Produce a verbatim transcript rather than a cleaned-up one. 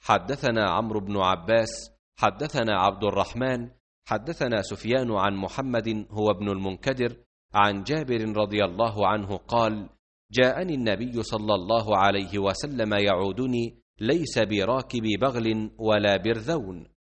حدثنا عمرو بن عباس حدثنا عبد الرحمن حدثنا سفيان عن محمد هو ابن المنكدر عن جابر رضي الله عنه قال: جاءني النبي صلى الله عليه وسلم يعودني ليس براكب بغل ولا برذون،